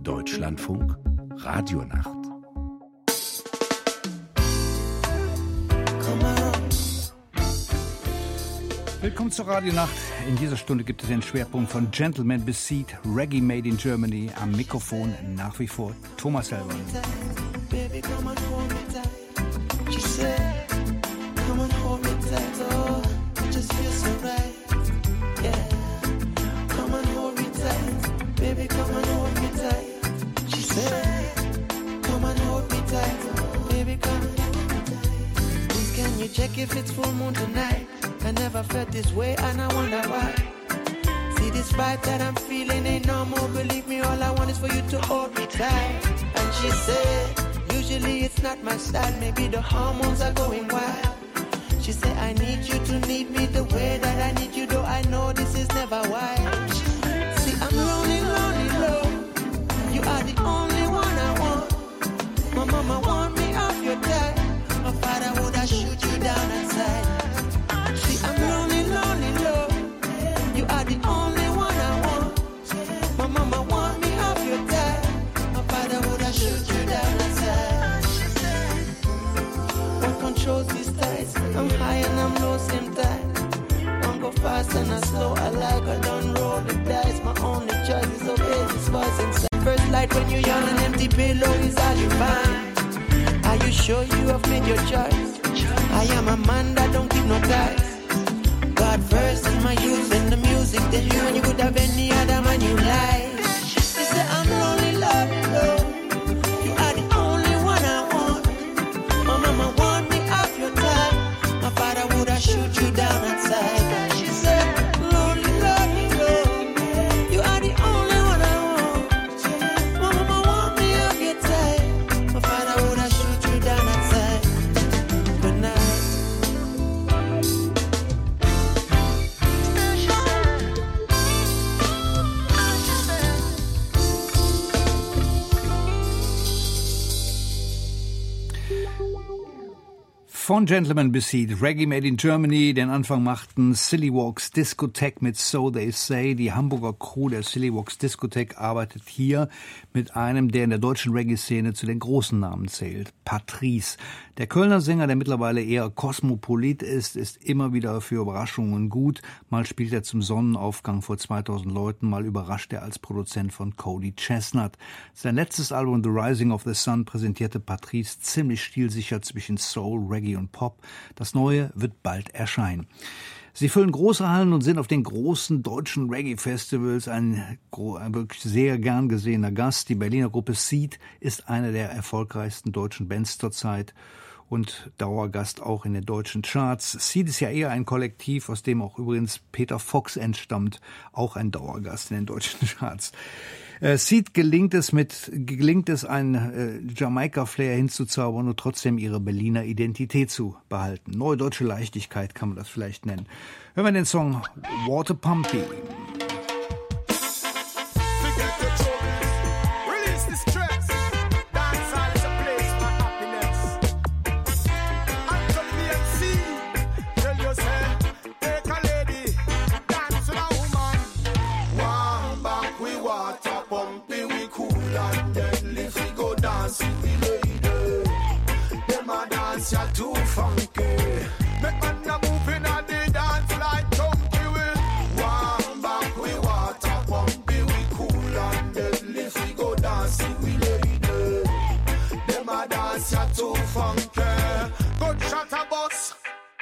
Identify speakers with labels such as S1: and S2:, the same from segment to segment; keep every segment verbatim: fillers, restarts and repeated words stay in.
S1: Deutschlandfunk Radionacht. Willkommen zur Radionacht. In dieser Stunde gibt es den Schwerpunkt von Gentleman Beseed, Reggae Made in Germany. Am Mikrofon nach wie vor Thomas Hellmann. Baby, come and hold me tight. She said, come and hold me tight. Baby, come. Please, can you check if it's full moon tonight? I never felt this way and I wonder why. See this vibe that I'm feeling ain't normal. Believe me, all I want is for you to hold me tight. And she said, usually it's not my style. Maybe the hormones are going wild. She said, I need you to need me the way that I need you. Though I know this is never wild. See, I'm lonely, lonely, low. You are the only one I want. My mama want me off your time. My father would have shoot you down inside. See, I'm lonely, lonely, low. You are the only one I want. My mama want me off your time. My father would have shoot you down inside. What controls these tides? I'm high and I'm low same time. One go fast and I slow. I like I don't roll the dice. My only choice is obey this voice inside. First light when you yawn, an empty pillow is all you find. Are you sure you have made your choice? I am a man that don't keep no ties. God first and my youth and the music. Then you and you could have any other man you like. She said I'm lonely, lonely, lonely. You are the only one I want. My mama want me off your time. My father would have shoot you down outside. She said lonely, lonely, lonely. You are the only one I want. My mama want me off your time. My father would have shoot you down outside. Good night. Von Gentleman Beseed, Reggae Made in Germany. Den Anfang machten Silly Walks Discotheque mit So They Say. Die Hamburger Crew der Silly Walks Discotheque arbeitet hier mit einem, der in der deutschen Reggae-Szene zu den großen Namen zählt, Patrice. Der Kölner Sänger, der mittlerweile eher kosmopolit ist, ist immer wieder für Überraschungen gut. Mal spielt er zum Sonnenaufgang vor zweitausend Leuten, mal überrascht er als Produzent von Cody Chestnut. Sein letztes Album The Rising of the Sun präsentierte Patrice ziemlich stilsicher zwischen Soul, Reggae und Pop. Das Neue wird bald erscheinen. Sie füllen große Hallen und sind auf den großen deutschen Reggae-Festivals ein, ein wirklich sehr gern gesehener Gast. Die Berliner Gruppe Seed ist eine der erfolgreichsten deutschen Bands zurzeit und Dauergast auch in den deutschen Charts. Seed ist ja eher ein Kollektiv, aus dem auch übrigens Peter Fox entstammt, auch ein Dauergast in den deutschen Charts. Äh, Seed gelingt es mit, gelingt es, einen äh, Jamaika-Flair hinzuzaubern und trotzdem ihre Berliner Identität zu behalten. Neue deutsche Leichtigkeit kann man das vielleicht nennen. Hören wir den Song Water Pumpy.
S2: You're too funky. Make man a move in a the dance like chunky will. Warm back we water pumpy, we cool and deadly. If we go dancing, we lady. Them a dance, you're too funky. Good shot a bus.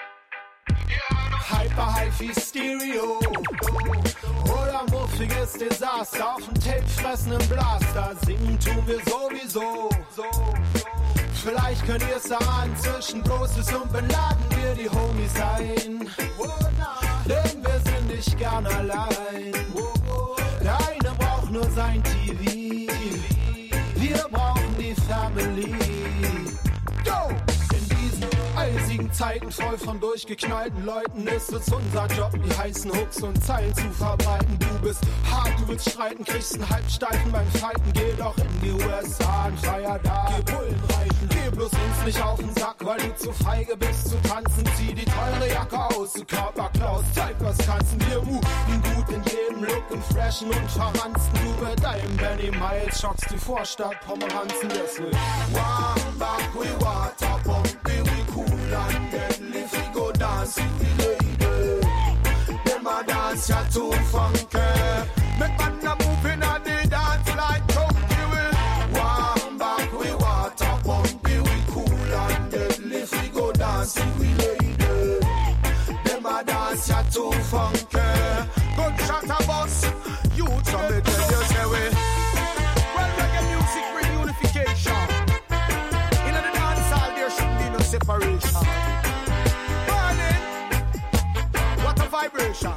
S2: Hyper Hi-Fi Stereo. Oder muffiges Desaster. Auf dem Tape fressen im Blaster. Singen tun wir sowieso. So. Vielleicht könnt ihr es ahnen, zwischen Broses und Ben laden wir die Homies ein. Denn wir sind nicht gern allein. Der eine braucht nur sein T V. Wir brauchen die Family. Go! In diesen eisigen Zeiten, voll von durchgeknallten Leuten, ist es unser Job, die heißen Hooks und Zeilen zu verbreiten. Du bist hart, du willst streiten, kriegst einen Halbsteifen beim Fighten. Geh doch in die U S A und feier da. Geh Bullen reiten, geh bloß uns nicht auf den Sack, weil du zu feige bist zu tanzen. Zieh die teure Jacke aus, du Körperklaus, zeig was kannst. Wir muten gut in jedem Look und freshen und verransten. Du bedarfst Flying Benny Miles, shocks die Vorstadt, Pomeranzen, yes we warm back, we water pumpy, we cool and deadly, we go dancing, we lady. Them a dance ya too funky, make man a moving and they dance like chunky. We warm back, we water pumpy, we cool and deadly, we go dancing, we lady. Them a dance ya too funky. Gunshot a bus, youth so me tell you say we. Well, reggae music bring unification. In the dance hall there shouldn't be no separation. Burning, what a vibration.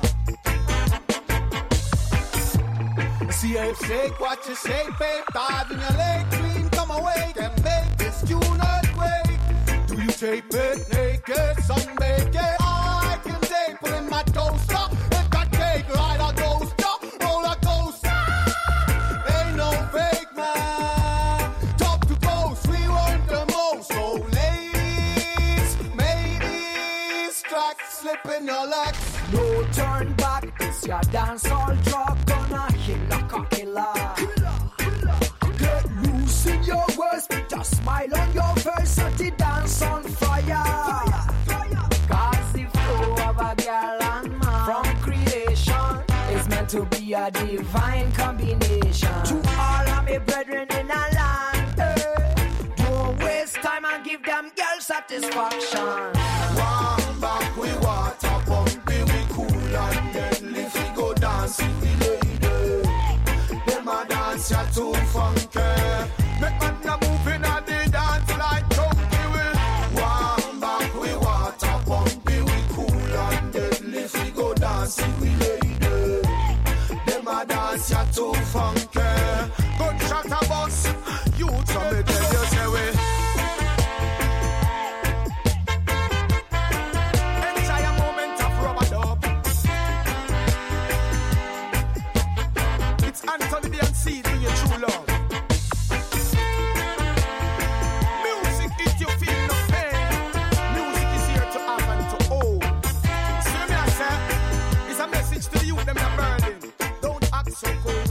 S2: See if shake what you shake, babe. Dive in your leg, clean, come awake and make this tune earthquake. Do you tape it naked, sunbake it? I can tape it in my toaster. If that cake ride a coaster, roller coaster. Ain't no fake man. Top to coast, we want the most. So ladies, ladies, track slip in your legs.
S3: No turn back, this your dance all drop. Gonna hit like a killer. Get loose in your words, just smile on your face. Set the dance on fire. Cause the flow of a girl and man from creation is meant to be a divine combination. To all of me brethren in a land, eh, don't waste time and give them girls satisfaction.
S2: Warm back, we water pumpy, we cool and deadly, we go dancing, we lady. Them a dance ya too funky. Make man a moving and they dance like chunky. We warm back, we water pumpy, we cool and deadly, we go dancing, we lady. Them a dance ya too funky. Gunshot a bus, youth so me tell you say we. Enjoy a moment of rubber dub. It's Anthony B and C doing your true love. Music is you feel no pain. Music is here to have and to hold. See me I say, it's a message to the youth them that burning. Don't act so cool.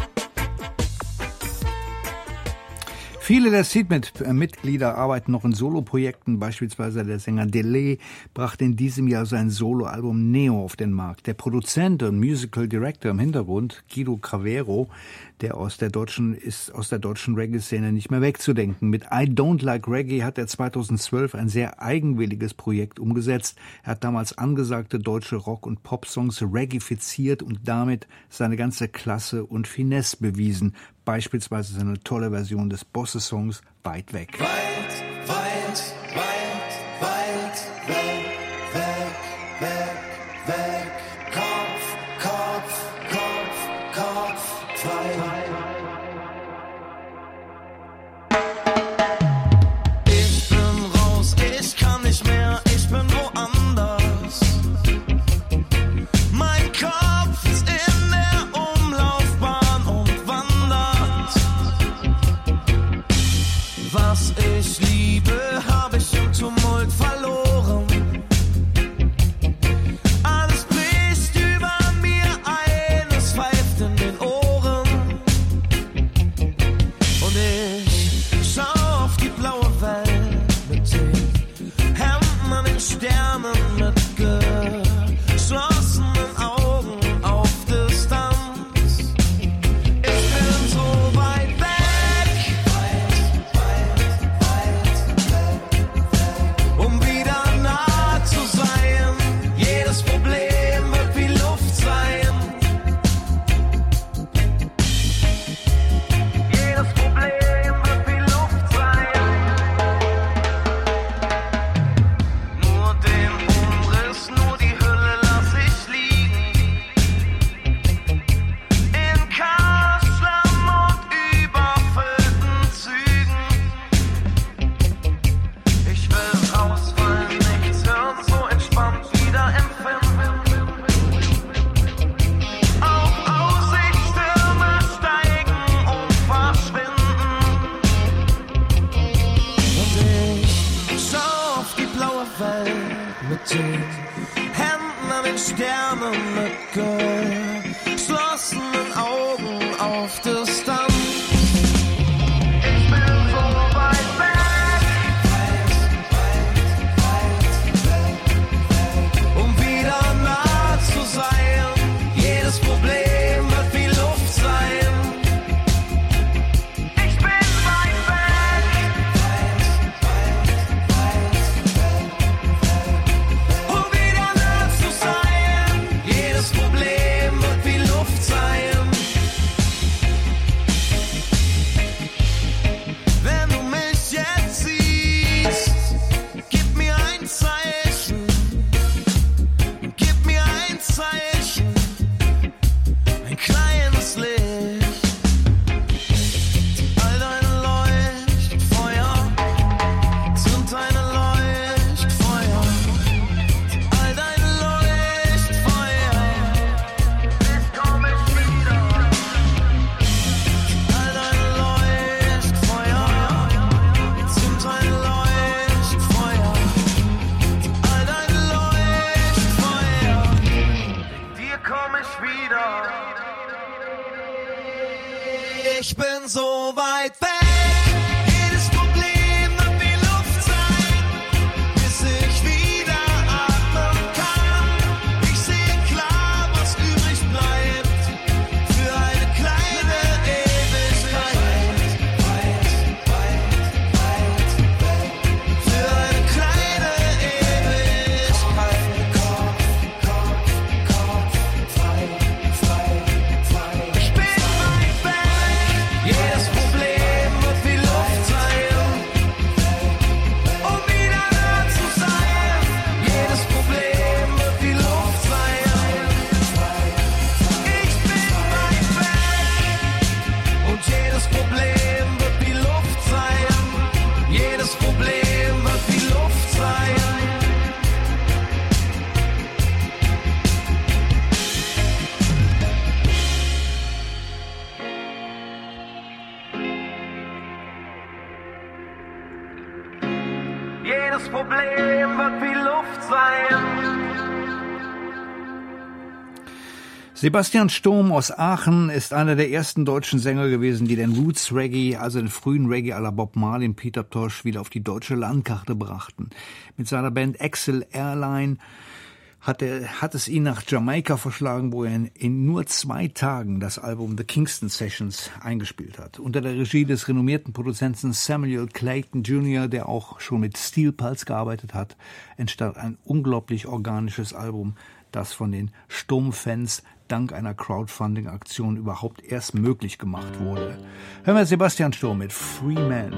S1: Viele der Seedment-Mitglieder arbeiten noch in Soloprojekten, beispielsweise der Sänger Delay brachte in diesem Jahr sein Soloalbum Neo auf den Markt. Der Produzent und Musical Director im Hintergrund, Guido Cravero, der aus der deutschen, ist aus der deutschen Reggae-Szene nicht mehr wegzudenken. Mit I Don't Like Reggae hat er zweitausendzwölf ein sehr eigenwilliges Projekt umgesetzt. Er hat damals angesagte deutsche Rock- und Pop-Songs reggaeifiziert und damit seine ganze Klasse und Finesse bewiesen. Beispielsweise seine tolle Version des Bosse-Songs Weit weg.
S4: Weit, weit, weit, weit, weg, weg, weg, weg, Kopf, Kopf, Kopf, Kopf, frei. Ich bin raus, ich kann nicht mehr, ich bin woanders. Mein Kopf ist in der Umlaufbahn und wandert. Was ich liebe, hab ich im Tumult verloren. Alles bricht über mir ein, es pfeift in den Ohren. Und ich schau auf die blaue Welt mit den Händen an den Sternen, mit geschlossenen Augen auf Distanz. Ich bin so weit weg, um wieder nah zu sein. Jedes Problem wird wie Luft sein. Jedes Problem wird wie Luft sein. Nur den Umriss, nur die Hülle lass ich liegen. In Chaos, Schlamm und überfüllten Zügen. Ich will rausfallen, nichts hören, so entspannt wieder empfinden. Auf Aussicht, Stürme steigen und verschwinden. Und ich schau auf die blaue Welt mit den Händen an den Sternen, mit geschlossenen Augen auf Distanz. Ich bin so weit weg. Jedes Problem wird wie Luft sein, bis ich wieder atmen kann. Ich sehe klar, was übrig bleibt für eine kleine Ewigkeit. Für eine kleine Ewigkeit. Ich bin weit weg. Jedes Problem wird wie Luft sein, um wieder da zu sein. Jedes Problem wird wie Luft sein. Ich bin weit weg. Und jedes Problem wird wie Luft sein. Jedes Problem wird wie Luft sein. Jedes Problem wird wie Luft sein.
S1: Sebastian Sturm aus Aachen ist einer der ersten deutschen Sänger gewesen, die den Roots Reggae, also den frühen Reggae à la Bob Marley und Peter Tosh, wieder auf die deutsche Landkarte brachten. Mit seiner Band Axel Airline hat, er, hat es ihn nach Jamaika verschlagen, wo er in, in nur zwei Tagen das Album The Kingston Sessions eingespielt hat. Unter der Regie des renommierten Produzenten Samuel Clayton Junior, der auch schon mit Steel Pulse gearbeitet hat, entstand ein unglaublich organisches Album, das von den Sturm-Fans dank einer Crowdfunding-Aktion überhaupt erst möglich gemacht wurde. Hören wir Sebastian Sturm mit Free Man.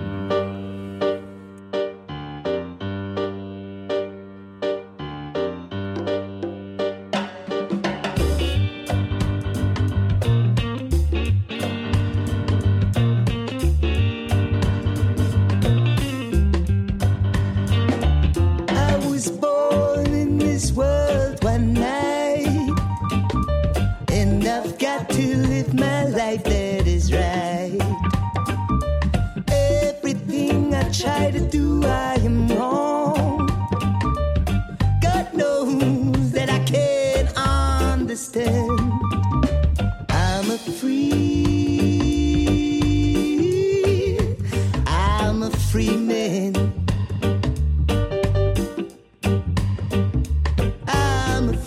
S5: I was born in this world one night, and I've got to live my life that is right. Everything I try to do, I am wrong. God knows that I can't understand. I'm a free, I'm a free man. I'm a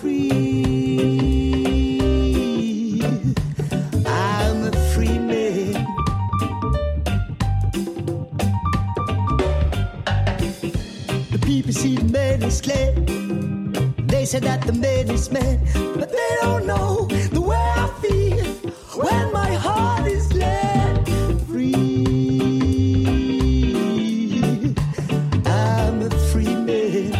S5: free, I'm a free man. The people see the man is clear. They say that the man is man, but they don't know the way I feel when my heart is let free. I'm a free man.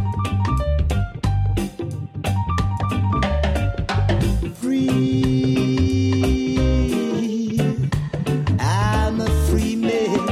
S5: Free. I'm a free man.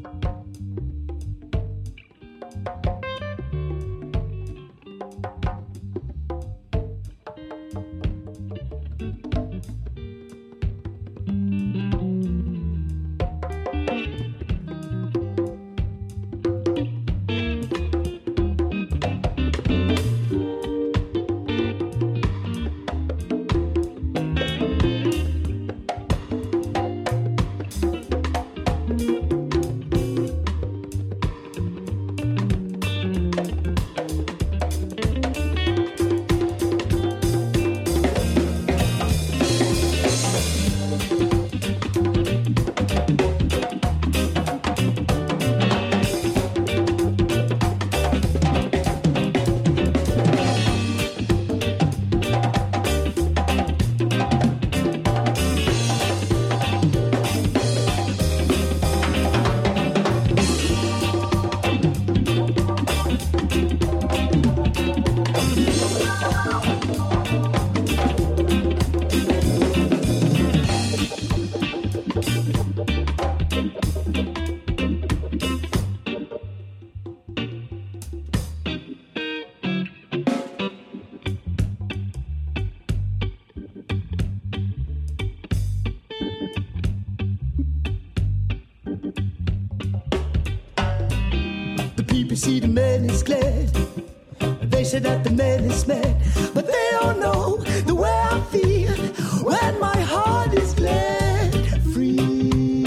S5: People see the man is glad. They say that the man is mad, but they don't know the way I feel when my heart is glad. Free,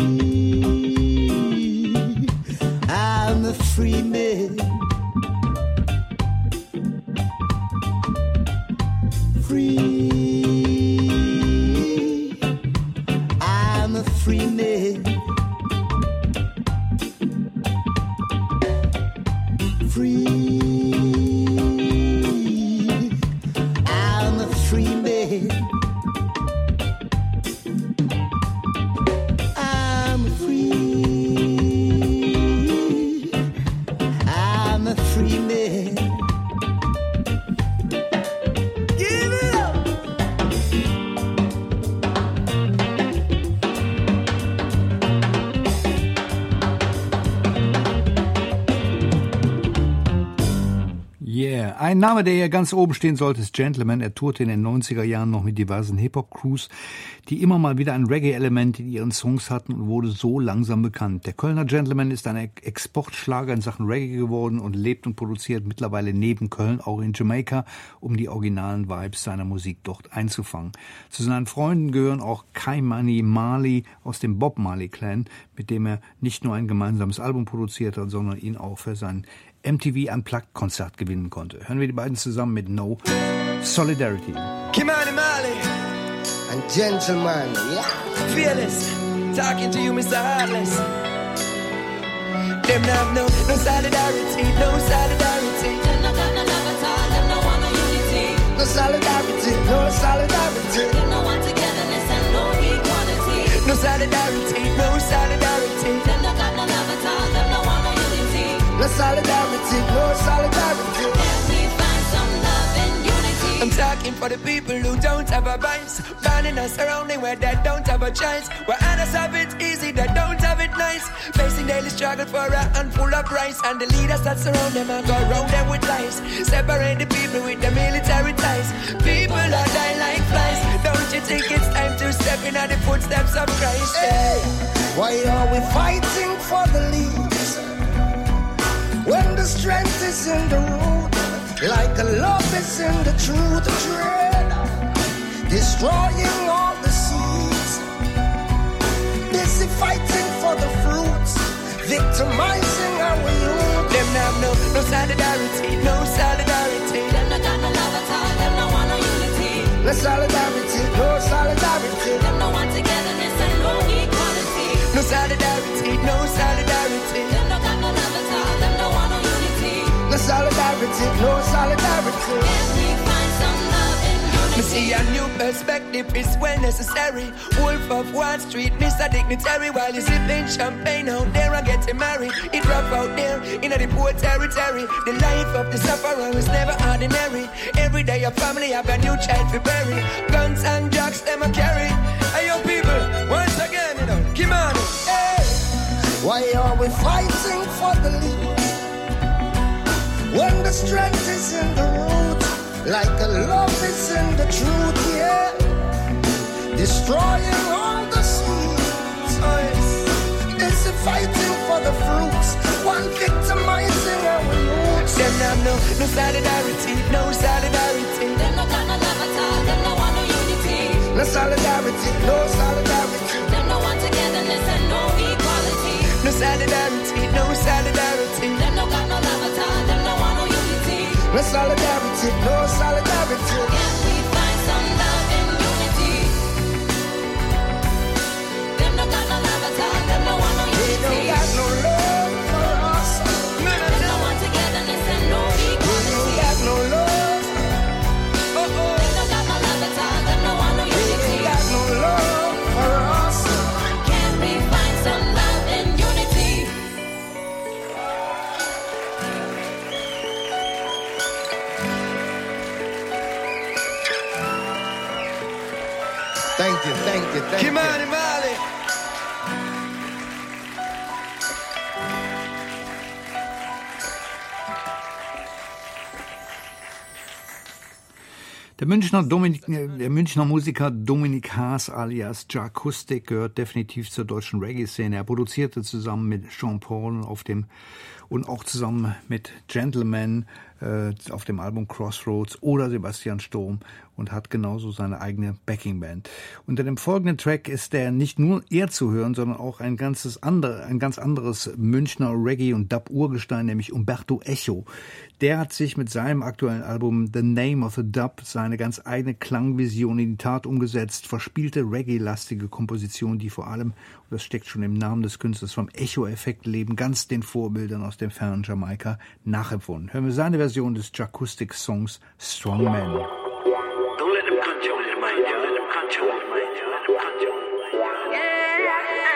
S5: I'm a free man. Free, I'm a free man. Free, I'm a free man. I'm free, I'm a free man. Give it up.
S1: Yeah, ein Name, der hier ganz oben stehen sollte, ist Gentleman. Er tourte in den neunziger Jahren noch mit diversen Hip-Hop-Crews, die immer mal wieder ein Reggae-Element in ihren Songs hatten und wurde so langsam bekannt. Der Kölner Gentleman ist ein Exportschlager in Sachen Reggae geworden und lebt und produziert mittlerweile neben Köln auch in Jamaika, um die originalen Vibes seiner Musik dort einzufangen. Zu seinen Freunden gehören auch Ky-Mani Marley aus dem Bob Marley Clan, mit dem er nicht nur ein gemeinsames Album produziert hat, sondern ihn auch für sein M T V Unplugged Konzert gewinnen konnte. Hören wir die beiden zusammen mit No Solidarity.
S6: Ky-Mani Marley
S7: and Gentleman, yeah.
S6: Fearless, talking to you, Mister Heartless. Them have no, no solidarity, no solidarity.
S8: Them no got no love at all, them no want no unity.
S7: No solidarity, no solidarity.
S8: Them no want togetherness and no equality.
S6: No solidarity, no solidarity.
S8: Them no got no love at all, them no want no unity.
S7: No solidarity, no solidarity.
S8: Help me find some love and unity.
S6: I'm talking for the people who don't have a voice, planning a surrounding where they don't have a choice, where others have it easy, they don't have it nice, facing daily struggle for a handful of rice, and the leaders that surround them and go round them with lies, separate the people with the military ties. People are dying like flies. Don't you think it's time to step in at the footsteps of Christ?
S7: Hey, why are we fighting for the leaves when the strength is in the root, like a love is in the truth? Dread, destroying all the seeds, busy fighting for the fruits, victimizing our youth.
S6: Them have no, no solidarity, no solidarity.
S8: Them no got no love at all, them no want no unity.
S7: No solidarity, no solidarity.
S8: Them no want togetherness and no equality.
S6: No solidarity, no solidarity.
S8: Them no got no love at all, them no want no unity.
S7: No solidarity, no solidarity.
S8: Help me find some love and unity.
S6: Me see a new perspective is well necessary. Wolf of Wall Street, Mister Dignitary, while you sipping champagne out there and getting married. It rough out there in the poor territory. The life of the sufferer is never ordinary. Every day a family have a new child to bury. Guns and drugs them a carry. Hey yo people, once again you know, Ky-Mani.
S7: Hey, Why are we fighting for the lead? When the strength is in the root, like a love is in the truth, yeah. Destroying all the seeds. Is it fighting for the fruits? One victimizing our roots.
S6: Them have no, no solidarity, no solidarity.
S8: Them no got no love at all, them no want no unity.
S7: No solidarity, no solidarity.
S8: Them no want togetherness and no equality.
S6: No solidarity, no solidarity.
S8: Them no got no love at all, them no want no unity.
S7: No solidarity, no solidarity.
S8: Can we find some love and unity? Them no got no love at all, them no want no
S7: They don't
S8: unity.
S7: got no love for us.
S8: Them no want togetherness and no
S7: They don't
S8: equality.
S7: got no love.
S6: Oh, oh.
S8: Them no got no love at all, them no want no
S7: They
S8: unity.
S7: don't got no love for us.
S8: Can we find some love and unity?
S7: Thank you, thank you, thank you.
S6: Kimani Mali.
S1: Der Münchner, Dominik, der Münchner Musiker Dominik Haas alias Jakustik gehört definitiv zur deutschen Reggae-Szene. Er produzierte zusammen mit Sean Paul auf dem und auch zusammen mit Gentleman äh, auf dem Album Crossroads oder Sebastian Sturm und hat genauso seine eigene Backing-Band. Unter dem folgenden Track ist der nicht nur er zu hören, sondern auch ein ganzes andere, ein ganz anderes Münchner Reggae- und Dub-Urgestein, nämlich Umberto Echo. Der hat sich mit seinem aktuellen Album The Name of the Dub seine ganz eigene Klangvision in die Tat umgesetzt, verspielte Reggae-lastige Kompositionen, die vor allem, und das steckt schon im Namen des Künstlers, vom Echo-Effekt leben, ganz den Vorbildern aus dem fernen Jamaika nachempfunden. Hören wir seine Version des Jakustik-Songs Strong Man.
S9: Don't let them control your mind, yo. Let them control your mind, yo. Let them control your mind, yo.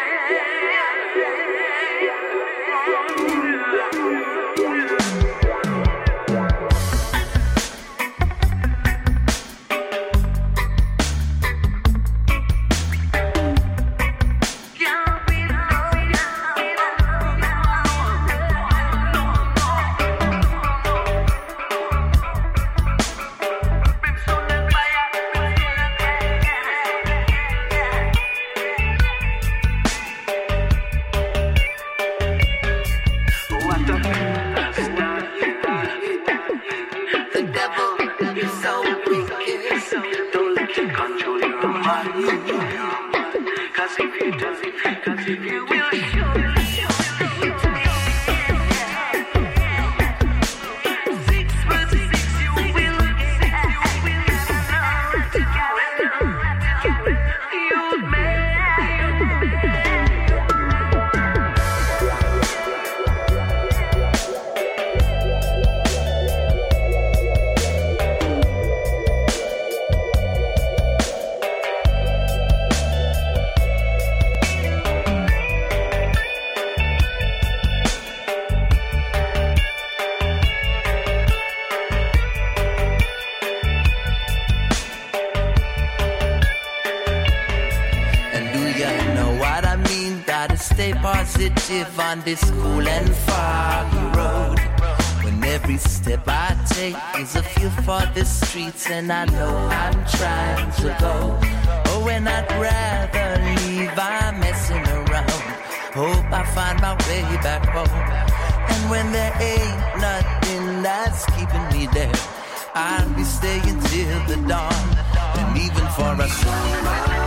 S10: positive on this cool and foggy road. When every step I take is a feel for the streets, and I know I'm trying to go. Oh, when I'd rather leave, I'm messing around. Hope I find my way back home. And when there ain't nothing that's keeping me there, I'll be staying till the dawn, and even for a song.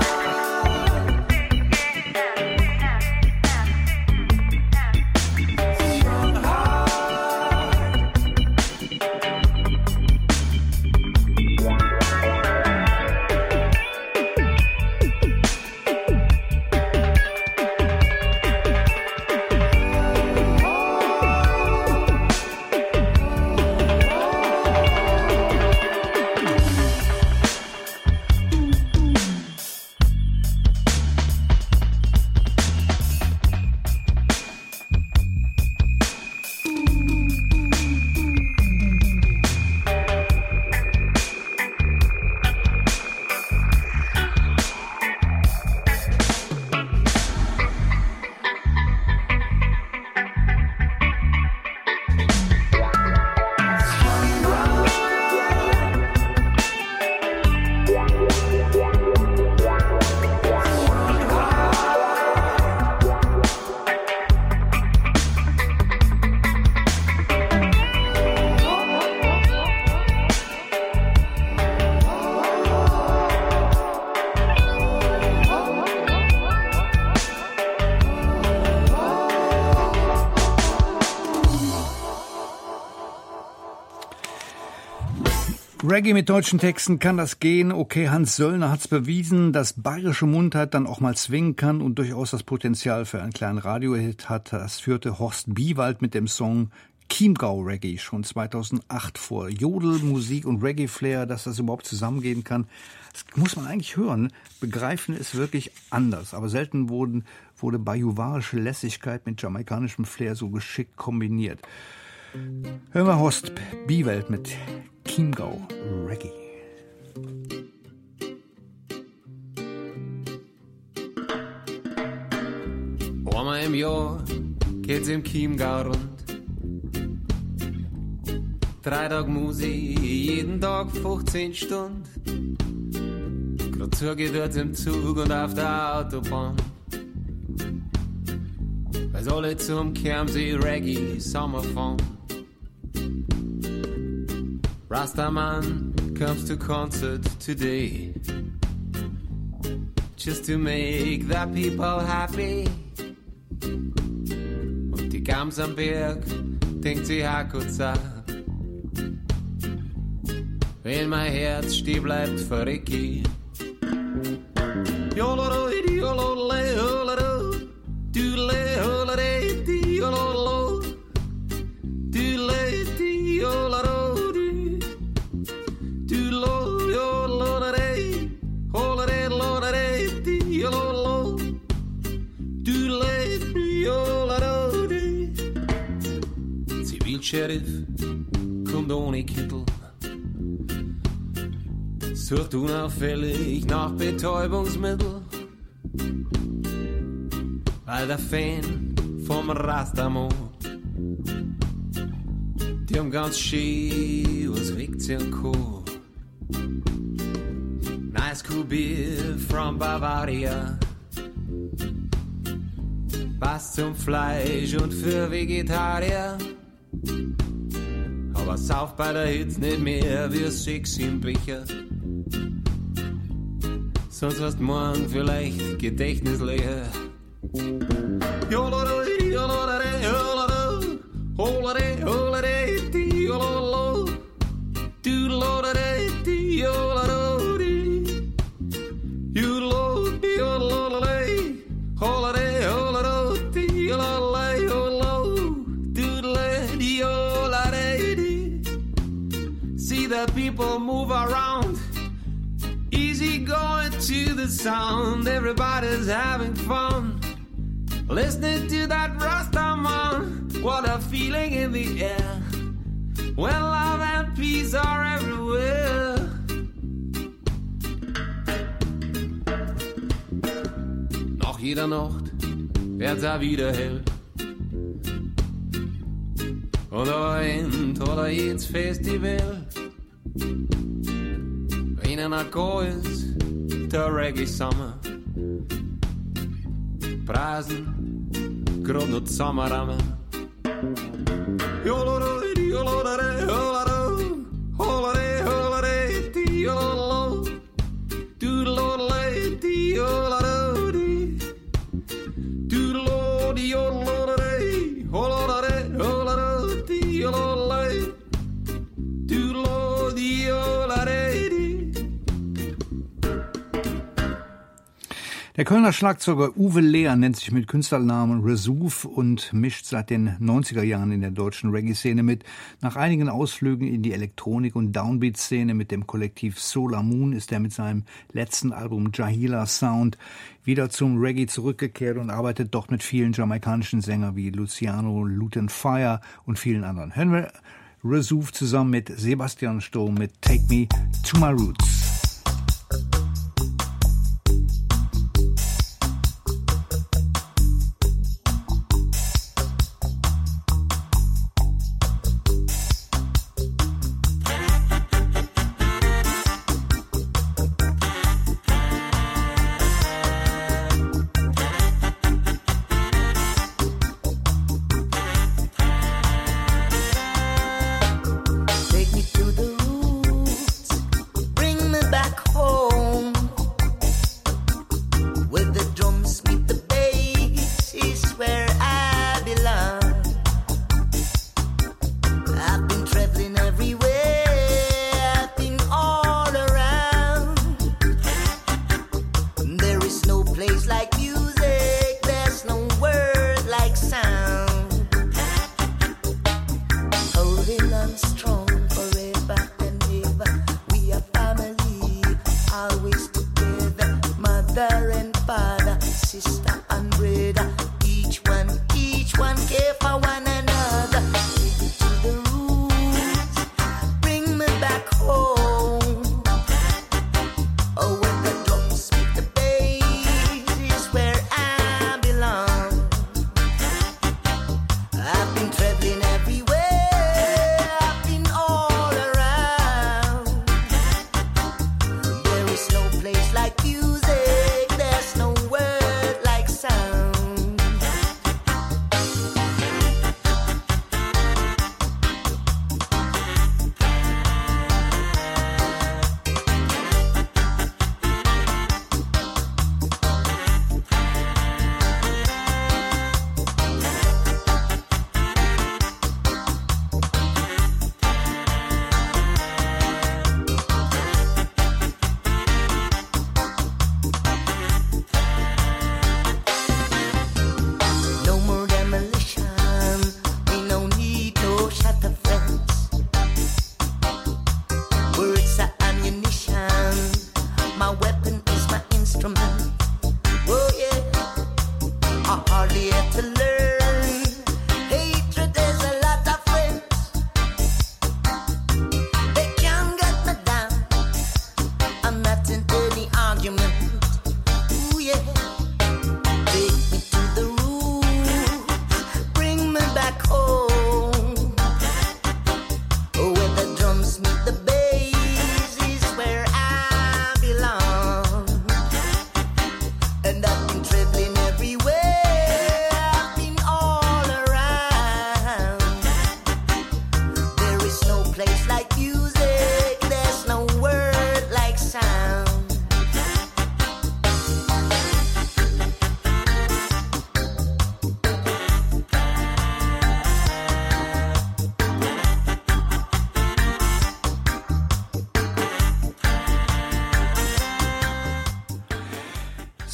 S1: Reggae mit deutschen Texten, kann das gehen? Okay, Hans Söllner hat's bewiesen, dass bayerische Mundart dann auch mal zwingen kann und durchaus das Potenzial für einen kleinen Radiohit hat. Das führte Horst Biewald mit dem Song Chiemgau Reggae schon zweitausendacht vor. Jodel, Musik und Reggae-Flair, dass das überhaupt zusammengehen kann, das muss man eigentlich hören. Begreifen ist wirklich anders. Aber selten wurden, wurde bajuwarische Lässigkeit mit jamaikanischem Flair so geschickt kombiniert. Hören wir Horst Biewald mit Chiemgau Reggae.
S11: Einmal im Jahr geht's im Chiemgau rund. Drei Tage Musik, jeden Tag fünfzehn Stunden. Grad zugeht dort im Zug und auf der Autobahn. Weil's alle zum Kermsee Reggae Sommer fahren. Rastaman comes to concert today, just to make the people happy. Und die Gams am Berg denkt sie Hakuza. Wenn mein Herz stehen bleibt für Ricky. Yoloro, yololo, yoloro, doodle, holore, yololo, doodle, yoloro. Sheriff kommt ohne Kittel, sucht unauffällig nach Betäubungsmittel, weil der Fan vom Rastaman, die haben ganz schön was weckt sie und Co. Nice cool beer from Bavaria, passt zum Fleisch und für Vegetarier. Aber sauf bei der Hitze nicht mehr wie Six im Becher. Sonst hast morgen vielleicht Gedächtnisleer. Yoloro, yoloro, yoloro, holere, holere, di yololo, du lodere, di yoloro, di yolo, di yolole, holere, holero, di yolole, yolo, doodle, di yolare, di. See the people move around, easy going to the sound. Everybody's having fun, listening to that Rastaman. What a feeling in the air, when love and peace are everywhere. Nach jeder Nacht wird's auch wieder hell, und ein oder jedes Festival. Wenn einer go ist, der Reggae Summer, Brasen, grad noch zusammenrammen. Yoloro, yolore, yoloro, holore, holore, di yololo, doodle, di yoloro, di doodle, di yolore, holore, holore, di yolole, doodle, di yolore, di.
S1: Der Kölner Schlagzeuger Uwe Lehr nennt sich mit Künstlernamen Resuv und mischt seit den neunziger Jahren in der deutschen Reggae-Szene mit. Nach einigen Ausflügen in die Elektronik- und Downbeat-Szene mit dem Kollektiv Solar Moon ist er mit seinem letzten Album Jahila Sound wieder zum Reggae zurückgekehrt und arbeitet dort mit vielen jamaikanischen Sängern wie Luciano Luton Fire und vielen anderen. Hören wir Resuv zusammen mit Sebastian Sturm mit Take Me to My Roots.
S7: Bring the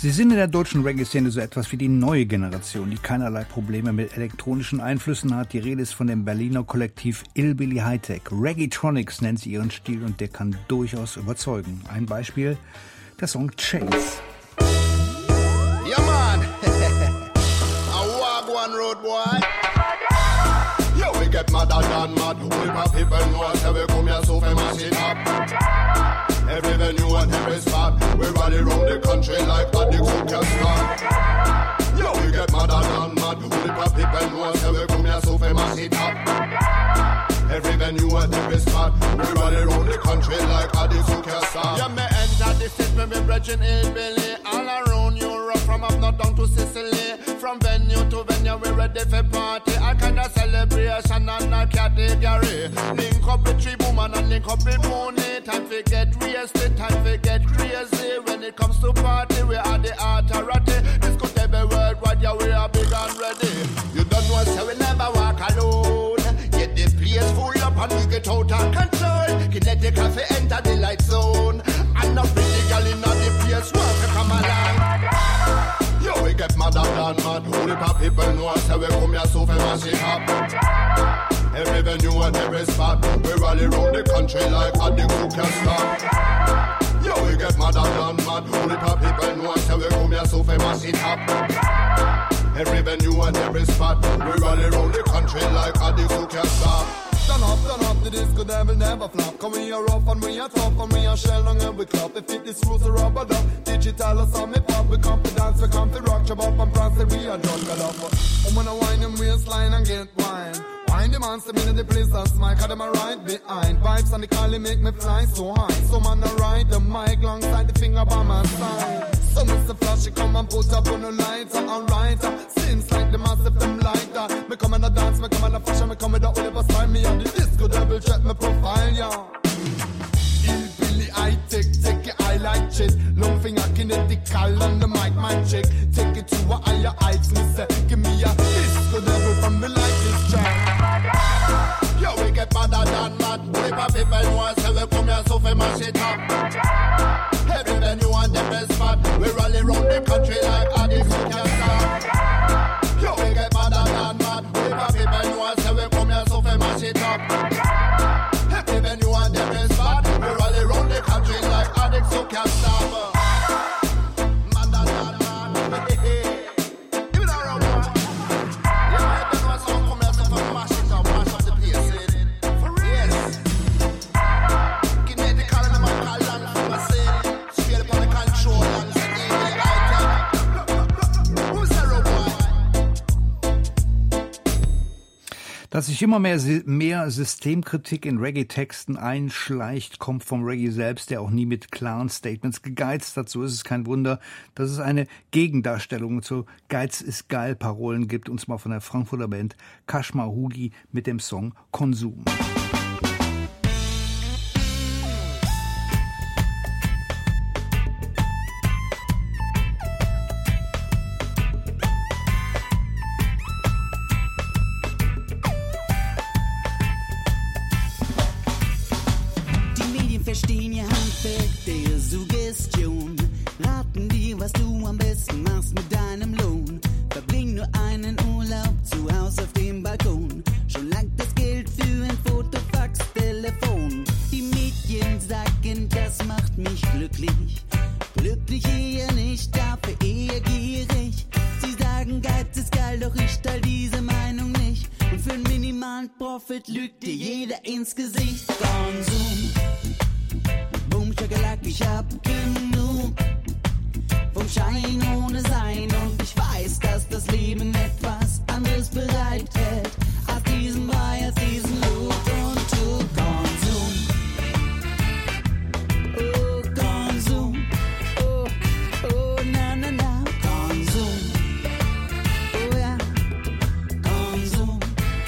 S1: Sie sind in der deutschen Reggae-Szene so etwas wie die neue Generation, die keinerlei Probleme mit elektronischen Einflüssen hat. Die Rede ist von dem Berliner Kollektiv Illbilly Hi-Tech. Reggaetronics nennt sie ihren Stil und der kann durchaus überzeugen. Ein Beispiel, der Song Chase.
S12: Yeah, man. I walk one road, boy. Yo, we get madder than mad. We pop people know us, we come here so famous it up. Every venue and every spot, we rally round the country like addicts who can't stop. Yo, we get madder than mad. We pop people know us, we come here so famous it up. Every venue and every spot, we rally round the country like addicts who can't stop. Yeah, me enter the state, me be bridging hillbilly all around Europe, from up north down to Sicily. From venue to venue, we ready for party. All kind of celebration and a category. Link up with tree woman and link up with money. Time to get wasted, time to get crazy. When it comes to party, we are the authority. Disco table worldwide, yeah, we are big and ready. You don't know, so we never walk alone. Get the place full up and we get out of control. Kinetic cafe enter the light zone. And now pretty girl in the place want to come along. Yo, we get madder than mad. Who the pop people know us, how we come here so famous it up. Every venue and every spot, we rally round the country like addicts who can't stop. Yo, we get madder than mad. Who the pop people know us, how we come here so famous it up. Every venue and every spot, we rally round the country like addicts who can't stop. Turn up, turn up, the disco devil never flop. Come we are rough and we are tough and we are shell on every club. If it is rules, a rubber duck. Digital or some hip hop, we come to dance, we come to rock. Chop up and prance, we are drunk enough. I'm gonna wind them waistline and get wine. Wind them on, some in the place and smile, cause them a right behind. Vibes on the collie make me fly so high. So man a ride the mic alongside the finger by my side. So Mister Flashy come and put up on the lights, alright. Seems like the massive them like that. Me come and a dance, me come and a fashion, me come with the Oliver style. Me on the disco devil check my profile, yeah. Illbilly Hi-Tech, take it I like chase. Long finger kinetical on the mic, my chick. Take it to a higher heights, me say. Give me a disco devil from me like this track. Yo, we get madder than mad. We pop people know us, so we come here so famous it up. Every venue and every spot, we rally round the country like addicts who can't stop. Yo, we get madder than mad. We pop people know us, so we come here so famous it up. Every venue and every spot, we rally round the country like addicts who can't stop. Madder than mad. Give it a round, man. Yeah, I don't know what's going to come here, so we mash it up, mash up the place. For real. Yes. Kinetic and the man called land from a city. Straight up on the control and the Illbilly Hi-Tech. Who's the robot?
S1: Dass sich immer mehr, mehr Systemkritik in Reggae-Texten einschleicht, kommt vom Reggae selbst, der auch nie mit klaren Statements gegeizt hat. So ist es kein Wunder, dass es eine Gegendarstellung zu Geiz ist geil Parolen gibt, und zwar von der Frankfurter Band Kashmir Hugi mit dem Song Konsum.
S13: Verstehen ihr Handwerk der Suggestion. Raten dir, was du am besten machst mit deinem Lohn. Verbring nur einen Urlaub zu Hause auf dem Balkon. Schon langt das Geld für ein Fotofax, Telefon. Die Medien sagen, das macht mich glücklich. Glücklich eher nicht, dafür eher gierig. Sie sagen, Geiz ist geil, doch ich teil diese Meinung nicht. Und für einen minimalen Profit lügt dir jeder ins Gesicht. Konsum. Boom, Schakalak, ich hab genug vom Schein ohne Sein. Und ich weiß, dass das Leben etwas anderes bereithält als diesen Brei, als diesen Look und Tug. Konsum, oh Konsum, oh, oh na na na. Konsum, oh ja, Konsum.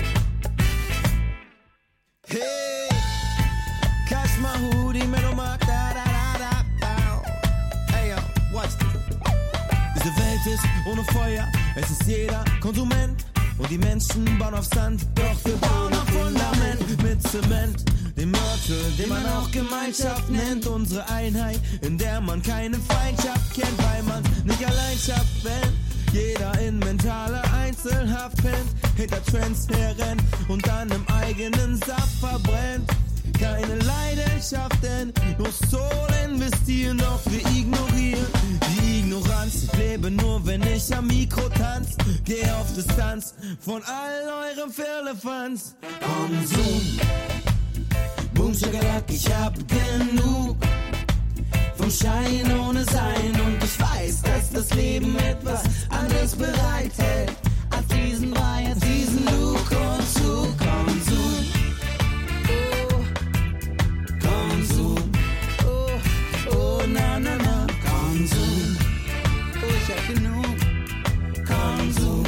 S14: Hey, Kashmir Hugi, Middle Mark, da da da da. Hey yo, watch this. Diese Welt ist ohne Feuer, es ist jeder Konsument. Und die Menschen bauen auf Sand, doch wir bauen auf Fundament mit Zement. dem Mörtel, den man auch Gemeinschaft nennt. Unsere Einheit, in der man keine Feindschaft kennt, weil man nicht allein schafft, wenn jeder in mentaler Einzelhaft pennt, hinter Trends herrennt und dann im eigenen Saft verbrennt. Keine Leidenschaften, nur Soul investieren, doch wir ignorieren die Ignoranz. Ich lebe nur, wenn ich am Mikro tanz, geh auf Distanz von all eurem Firlefanz. Konsum, Boom Shakalak, ich hab genug vom Schein ohne Sein und ich weiß, dass das Leben etwas anderes bereithält als diesen Brei, als diesen Look und zu Konsum. Konsum, oh, oh, na, na, na, Konsum, oh, ich hab genug, Konsum.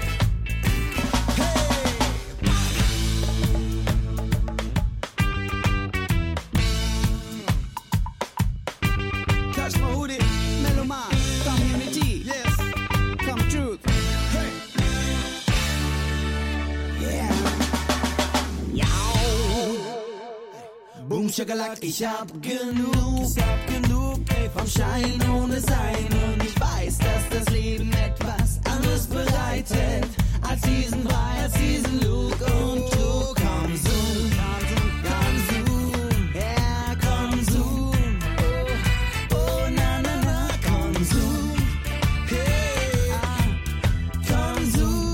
S14: Shakalak, ich hab genug, ich hab genug ey, vom Schein ohne Sein und ich weiß, dass das Leben etwas anderes bereitet als diesen Brei, als diesen Look und du Konsum, Konsum, ja Konsum, oh, oh na na na Konsum, hey, ah, Konsum,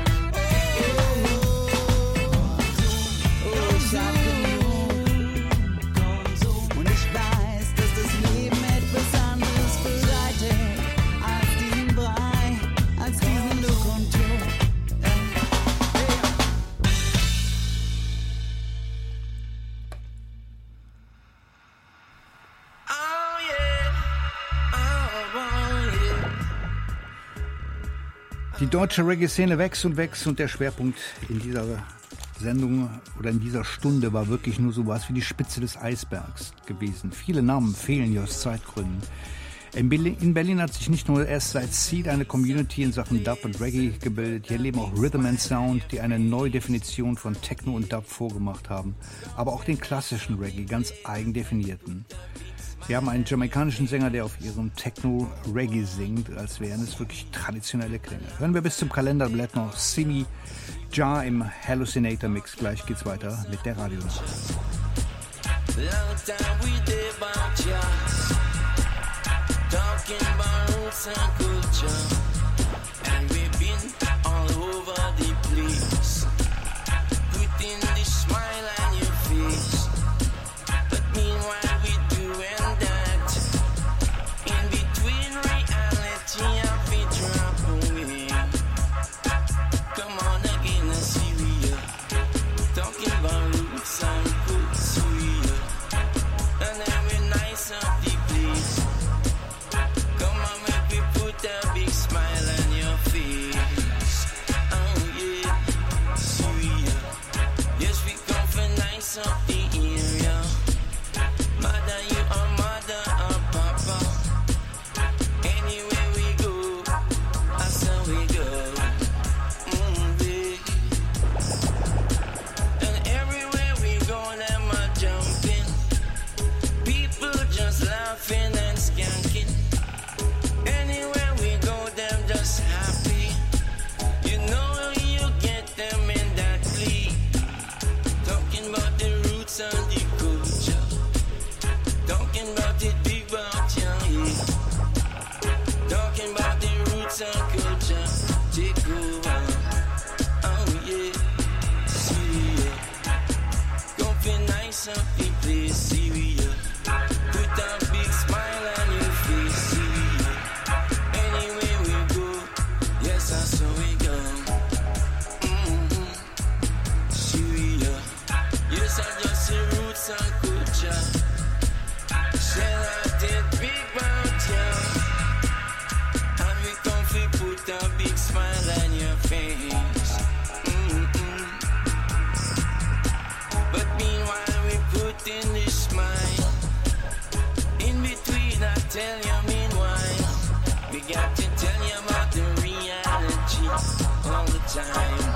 S14: oh, oh, oh, ich hab
S1: Die deutsche Reggae-Szene wächst und wächst und der Schwerpunkt in dieser Sendung oder in dieser Stunde war wirklich nur sowas wie die Spitze des Eisbergs gewesen. Viele Namen fehlen hier aus Zeitgründen. In Berlin, in Berlin hat sich nicht nur erst seit Seed eine Community in Sachen Dub und Reggae gebildet, hier leben auch Rhythm and Sound, die eine Neudefinition von Techno und Dub vorgemacht haben, aber auch den klassischen Reggae, ganz eigen definierten. Sie haben einen jamaikanischen Sänger, der auf ihrem Techno-Reggae singt, als wären es wirklich traditionelle Klänge. Hören wir bis zum Kalenderblatt noch Simi Jar im Hallucinator-Mix. Gleich geht's weiter mit der Radio.
S10: Time